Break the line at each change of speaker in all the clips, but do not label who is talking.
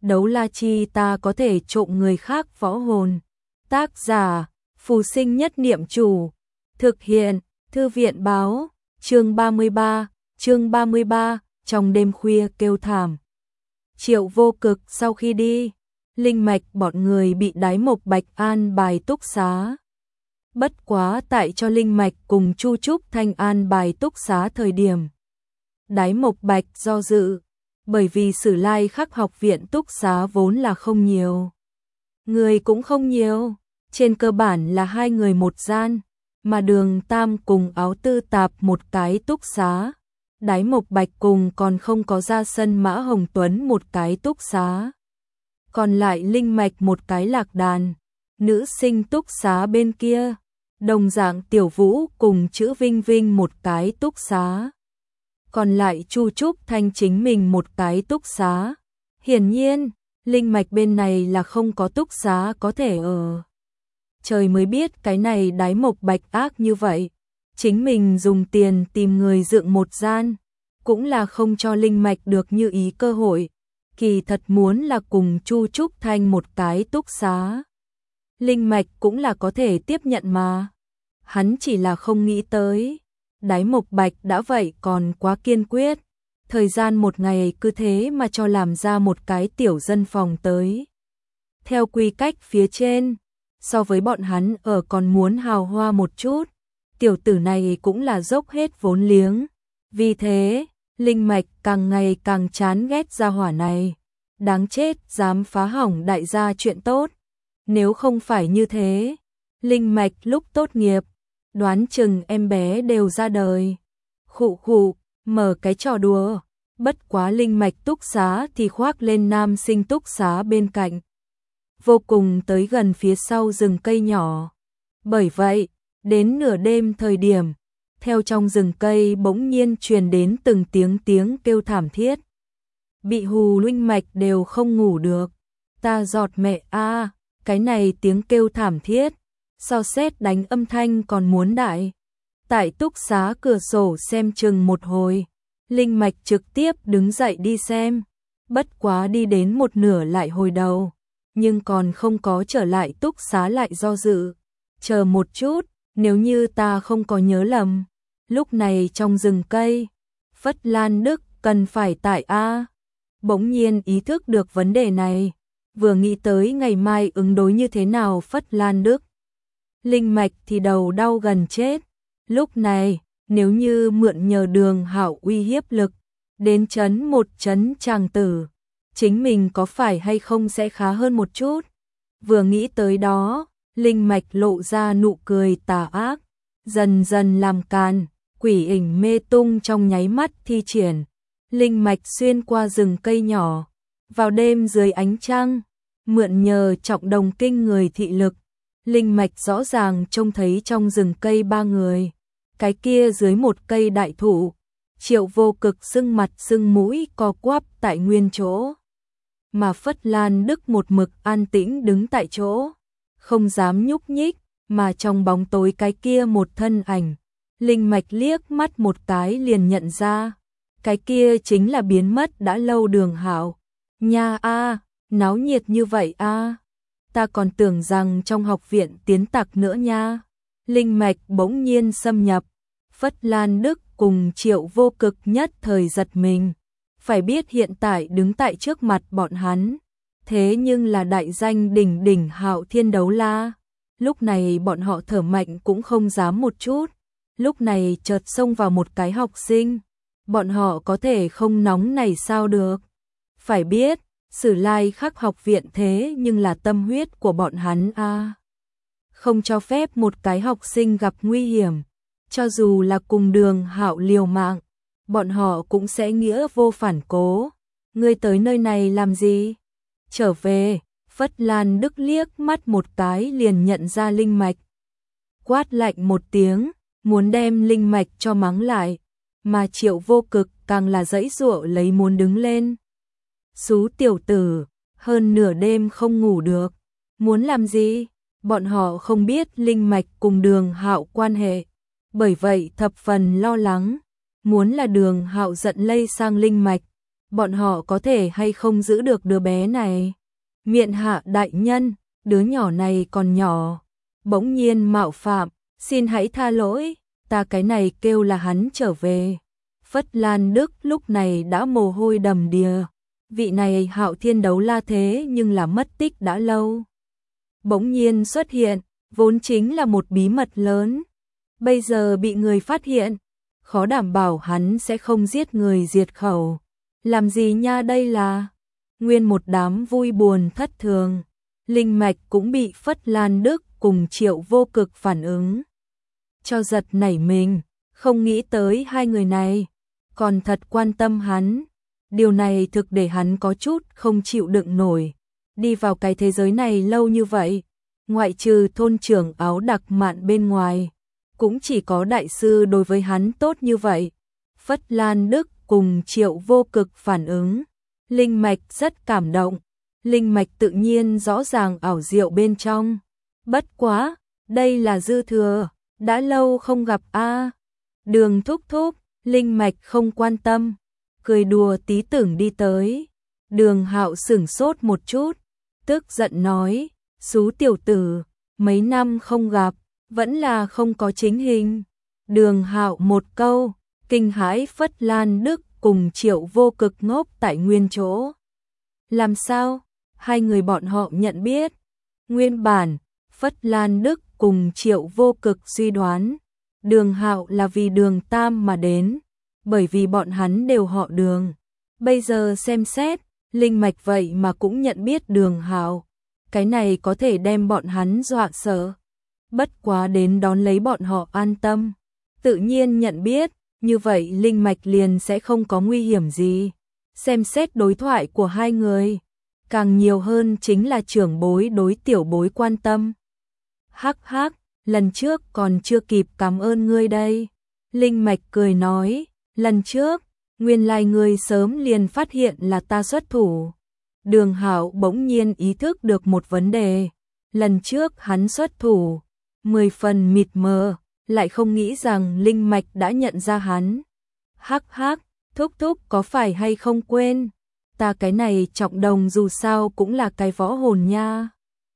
đấu la chi ta có thể trộm người khác võ hồn. Tác giả, Phù Sinh Nhất Niệm Chủ. Thực hiện, Thư viện báo, chương 33, trong đêm khuya kêu thảm. Triệu Vô Cực sau khi đi, linh mạch bọn người bị Đái Mộc Bạch an bài túc xá. Bất quá tại cho linh mạch cùng Chu Trúc Thanh an bài túc xá thời điểm. Đái Mộc Bạch do dự, bởi vì Sử Lai Khắc học viện túc xá vốn là không nhiều. Người cũng không nhiều, trên cơ bản là 2 người một gian, mà Đường Tam cùng Áo Tư Tạp một cái túc xá. Đái Mộc Bạch cùng còn không có ra sân Mã Hồng Tuấn một cái túc xá. Còn lại linh mạch một cái lạc đàn, nữ sinh túc xá bên kia, đồng dạng Tiểu Vũ cùng Chữ Vinh Vinh một cái túc xá. Còn lại Chu Trúc Thanh chính mình một cái túc xá. Hiển nhiên, linh mạch bên này là không có túc xá có thể ở. Trời mới biết cái này Đái Mộc Bạch ác như vậy. Chính mình dùng tiền tìm người dựng một gian, cũng là không cho linh mạch được như ý cơ hội. Kỳ thật muốn là cùng Chu Trúc Thanh một cái túc xá. Linh mạch cũng là có thể tiếp nhận mà. Hắn chỉ là không nghĩ tới. Đái Mộc Bạch đã vậy còn quá kiên quyết. Thời gian một ngày cứ thế mà cho làm ra một cái tiểu dân phòng tới. Theo quy cách phía trên, so với bọn hắn ở còn muốn hào hoa một chút. Tiểu tử này cũng là dốc hết vốn liếng. Vì thế, linh mạch càng ngày càng chán ghét gia hỏa này. Đáng chết dám phá hỏng đại gia chuyện tốt. Nếu không phải như thế, linh mạch lúc tốt nghiệp, đoán chừng em bé đều ra đời. Khụ khụ, mở cái trò đùa. Bất quá linh mạch túc xá thì khoác lên nam sinh túc xá bên cạnh. Vô cùng tới gần phía sau rừng cây nhỏ. Bởi vậy, đến nửa đêm thời điểm, theo trong rừng cây bỗng nhiên truyền đến từng tiếng kêu thảm thiết. Bị hù linh mạch đều không ngủ được. Ta giọt mẹ a, cái này tiếng kêu thảm thiết, so sét đánh âm thanh còn muốn đại. Tại túc xá cửa sổ xem chừng một hồi, linh mạch trực tiếp đứng dậy đi xem. Bất quá đi đến một nửa lại hồi đầu, nhưng còn không có trở lại túc xá lại do dự. Chờ một chút, nếu như ta không có nhớ lầm, lúc này trong rừng cây, Phất Lan Đức cần phải tại A. Bỗng nhiên ý thức được vấn đề này, vừa nghĩ tới ngày mai ứng đối như thế nào Phất Lan Đức. Linh mạch thì đầu đau gần chết. Lúc này, nếu như mượn nhờ Đường Hạo uy hiếp lực, đến chấn một chấn chàng tử, chính mình có phải hay không sẽ khá hơn một chút. Vừa nghĩ tới đó, linh mạch lộ ra nụ cười tà ác, dần dần làm càn, quỷ ảnh mê tung trong nháy mắt thi triển. Linh mạch xuyên qua rừng cây nhỏ, vào đêm dưới ánh trăng, mượn nhờ trọng đồng kinh người thị lực. Linh mạch rõ ràng trông thấy trong rừng cây 3 người, cái kia dưới một cây đại thụ, Triệu Vô Cực sưng mặt sưng mũi co quắp tại nguyên chỗ. Mà Phất Lan Đức một mực an tĩnh đứng tại chỗ, không dám nhúc nhích, mà trong bóng tối cái kia một thân ảnh. Linh mạch liếc mắt một cái liền nhận ra, cái kia chính là biến mất đã lâu Đường Hạo. Nha a, náo nhiệt như vậy a. Ta còn tưởng rằng trong học viện tiến tặc nữa nha. Linh mạch bỗng nhiên xâm nhập, Phất Lan Đức cùng Triệu Vô Cực nhất thời giật mình. Phải biết hiện tại đứng tại trước mặt bọn hắn, thế nhưng là đại danh đỉnh đỉnh Hạo Thiên Đấu La. Lúc này bọn họ thở mạnh cũng không dám một chút. Lúc này chợt xông vào một cái học sinh, bọn họ có thể không nóng này sao được. Phải biết, Sử Lai Khắc học viện thế nhưng là tâm huyết của bọn hắn a. Không cho phép một cái học sinh gặp nguy hiểm, cho dù là cùng Đường Hạo liều mạng, bọn họ cũng sẽ nghĩa vô phản cố. Ngươi tới nơi này làm gì? Trở về. Phất Lan Đức liếc mắt một cái liền nhận ra linh mạch. Quát lạnh một tiếng, muốn đem linh mạch cho mắng lại, mà Triệu Vô Cực càng là giãy giụa lấy muốn đứng lên. Xú tiểu tử, hơn nửa đêm không ngủ được, muốn làm gì? Bọn họ không biết linh mạch cùng Đường Hạo quan hệ, bởi vậy thập phần lo lắng, muốn là Đường Hạo giận lây sang linh mạch, bọn họ có thể hay không giữ được đứa bé này. Miện Hạ đại nhân, đứa nhỏ này còn nhỏ. Bỗng nhiên mạo phạm, xin hãy tha lỗi, ta cái này kêu là hắn trở về. Phất Lan Đức lúc này đã mồ hôi đầm đìa. Vị này Hạo Thiên đấu la thế nhưng là mất tích đã lâu. Bỗng nhiên xuất hiện, vốn chính là một bí mật lớn. Bây giờ bị người phát hiện, khó đảm bảo hắn sẽ không giết người diệt khẩu. Làm gì nha, đây là nguyên một đám vui buồn thất thường. Linh mạch cũng bị Phất Lan Đức cùng Triệu Vô Cực phản ứng cho giật nảy mình, không nghĩ tới hai người này còn thật quan tâm hắn. Điều này thực để hắn có chút không chịu đựng nổi. Đi vào cái thế giới này lâu như vậy, ngoại trừ thôn trưởng áo đặc mạn bên ngoài, cũng chỉ có đại sư đối với hắn tốt như vậy. Phất Lan Đức cùng Triệu Vô Cực phản ứng, linh mạch rất cảm động. Linh mạch tự nhiên rõ ràng ảo diệu bên trong. Bất quá, đây là dư thừa, đã lâu không gặp a. Đường thúc thúc, linh mạch không quan tâm, cười đùa tí tưởng đi tới. Đường Hạo sửng sốt một chút, tức giận nói, xú tiểu tử, mấy năm không gặp, vẫn là không có chính hình. Đường Hạo một câu, kinh hãi Phất Lan Đức cùng Triệu Vô Cực ngốc tại nguyên chỗ. Làm sao? Hai người bọn họ nhận biết. Nguyên bản, Phất Lan Đức cùng Triệu Vô Cực suy đoán, Đường Hạo là vì Đường Tam mà đến, bởi vì bọn hắn đều họ Đường. Bây giờ xem xét, linh mạch vậy mà cũng nhận biết Đường Hạo, cái này có thể đem bọn hắn dọa sợ. Bất quá đến đón lấy bọn họ an tâm, tự nhiên nhận biết, như vậy linh mạch liền sẽ không có nguy hiểm gì. Xem xét đối thoại của hai người, càng nhiều hơn chính là trưởng bối đối tiểu bối quan tâm. Hắc hắc, lần trước còn chưa kịp cảm ơn ngươi đây. Linh mạch cười nói, lần trước, nguyên lai ngươi sớm liền phát hiện là ta xuất thủ. Đường Hạo bỗng nhiên ý thức được một vấn đề. Lần trước hắn xuất thủ, 10 phần mịt mờ, lại không nghĩ rằng linh mạch đã nhận ra hắn. Hắc hắc, thúc thúc có phải hay không quên, ta cái này trọng đồng dù sao cũng là cái võ hồn nha.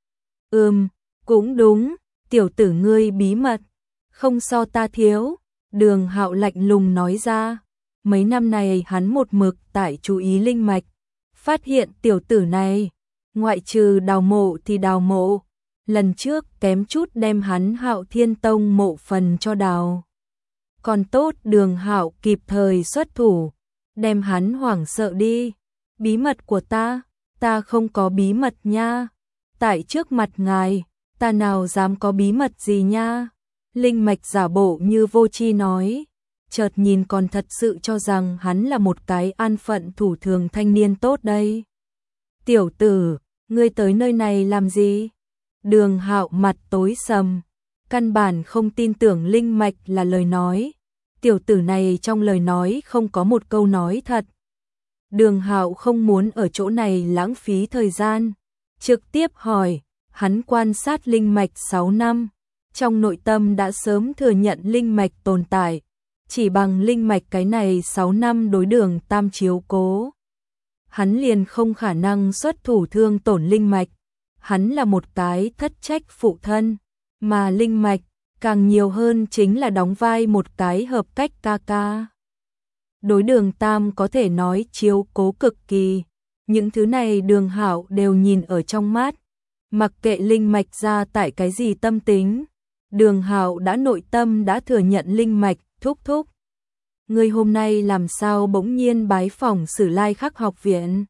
Cũng đúng, tiểu tử ngươi bí mật, không so ta thiếu. Đường Hạo lạnh lùng nói ra, mấy năm này hắn một mực tại chú ý linh mạch, phát hiện tiểu tử này, ngoại trừ đào mộ thì đào mộ, lần trước kém chút đem hắn Hạo Thiên Tông mộ phần cho đào. Còn tốt Đường Hạo kịp thời xuất thủ, đem hắn hoảng sợ đi. Bí mật của ta không có bí mật nha. Tại trước mặt ngài, ta nào dám có bí mật gì nha. Linh mạch giả bộ như vô tri nói, chợt nhìn còn thật sự cho rằng hắn là một cái an phận thủ thường thanh niên tốt đây. Tiểu tử, ngươi tới nơi này làm gì? Đường Hạo mặt tối sầm, căn bản không tin tưởng linh mạch là lời nói. Tiểu tử này trong lời nói không có một câu nói thật. Đường Hạo không muốn ở chỗ này lãng phí thời gian, trực tiếp hỏi, hắn quan sát linh mạch 6 năm, trong nội tâm đã sớm thừa nhận linh mạch tồn tại, chỉ bằng linh mạch cái này 6 năm đối Đường Tam chiếu cố, hắn liền không khả năng xuất thủ thương tổn linh mạch. Hắn là một cái thất trách phụ thân, mà linh mạch càng nhiều hơn chính là đóng vai một cái hợp cách ca ca. Đối Đường Tam có thể nói chiếu cố cực kỳ, những thứ này Đường Hạo đều nhìn ở trong mắt. Mặc kệ linh mạch ra tại cái gì tâm tính, Đường Hạo đã nội tâm đã thừa nhận linh mạch. Thúc thúc, ngươi hôm nay làm sao bỗng nhiên bái phỏng Sử Lai Khắc học viện?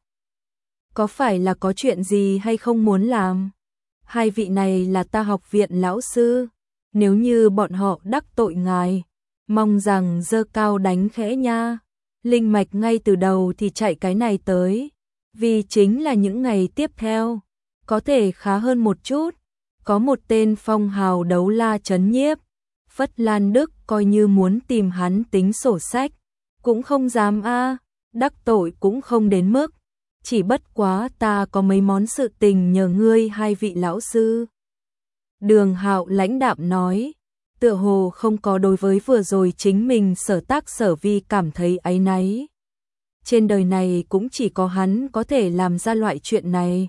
Có phải là có chuyện gì hay không muốn làm? Hai vị này là ta học viện lão sư, nếu như bọn họ đắc tội ngài, mong rằng giơ cao đánh khẽ nha. Linh mạch ngay từ đầu thì chạy cái này tới, vì chính là những ngày tiếp theo có thể khá hơn một chút, có một tên phong hào đấu la trấn nhiếp. Phất Lan Đức coi như muốn tìm hắn tính sổ sách, cũng không dám đắc tội cũng không đến mức. Chỉ bất quá ta có mấy món sự tình nhờ ngươi hai vị lão sư. Đường Hạo lãnh đạm nói, tựa hồ không có đối với vừa rồi chính mình sở tác sở vi cảm thấy áy náy. trên đời này cũng chỉ có hắn có thể làm ra loại chuyện này.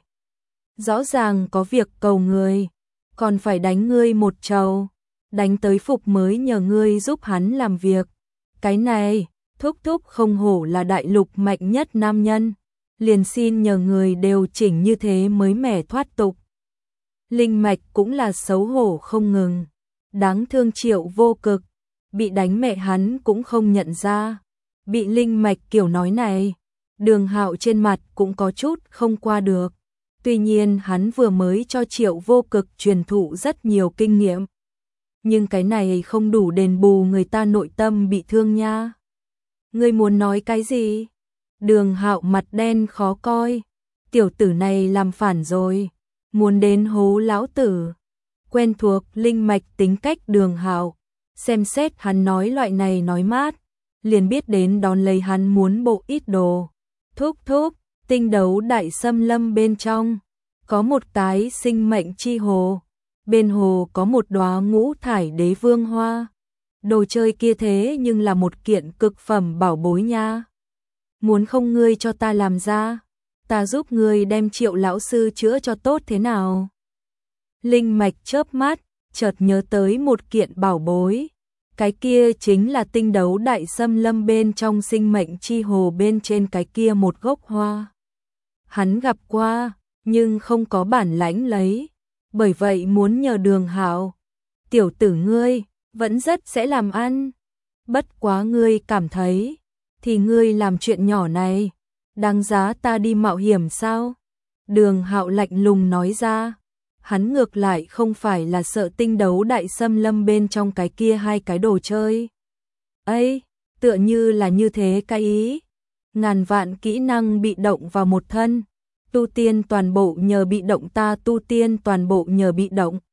Rõ ràng có việc cầu người, còn phải đánh ngươi một trầu, đánh tới phục mới nhờ ngươi giúp hắn làm việc. Cái này, thúc thúc không hổ là đại lục mạnh nhất nam nhân, liền xin nhờ người đều chỉnh như thế mới mẻ thoát tục. Linh Mạch cũng là xấu hổ không ngừng, đáng thương Triệu Vô Cực, bị đánh mẹ hắn cũng không nhận ra. Bị Linh Mạch kiểu nói này, Đường Hạo trên mặt cũng có chút không qua được. Tuy nhiên hắn vừa mới cho Triệu Vô Cực truyền thụ rất nhiều kinh nghiệm, nhưng cái này không đủ đền bù người ta nội tâm bị thương nha. Ngươi muốn nói cái gì? Đường Hạo mặt đen khó coi, tiểu tử này làm phản rồi, muốn đến hố lão tử. Quen thuộc Linh Mạch tính cách Đường Hạo, xem xét hắn nói loại này nói mát, liền biết đến đón lấy hắn muốn bộ ít đồ. Thúc thúc, tinh đấu đại xâm lâm bên trong có một cái sinh mệnh chi hồ, bên hồ có một đóa ngũ thải đế vương hoa. Đồ chơi kia thế nhưng là một kiện cực phẩm bảo bối nha. Muốn không ngươi cho ta làm ra, ta giúp ngươi đem Triệu lão sư chữa cho tốt thế nào? Linh Mạch chớp mắt, chợt nhớ tới một kiện bảo bối. Cái kia chính là tinh đấu đại xâm lâm bên trong sinh mệnh chi hồ bên trên cái kia một gốc hoa. Hắn gặp qua, nhưng không có bản lãnh lấy, bởi vậy muốn nhờ Đường Hạo. Tiểu tử ngươi, vẫn rất sẽ làm ăn. Bất quá ngươi cảm thấy, thì ngươi làm chuyện nhỏ này, đáng giá ta đi mạo hiểm sao? Đường Hạo lạnh lùng nói ra. Hắn ngược lại không phải là sợ tinh đấu đại xâm lâm bên trong cái kia hai cái đồ chơi. Ấy, tựa như là như thế cái ý. Ngàn vạn kỹ năng bị động vào một thân. Tu tiên toàn bộ nhờ bị động, ta tu tiên toàn bộ nhờ bị động.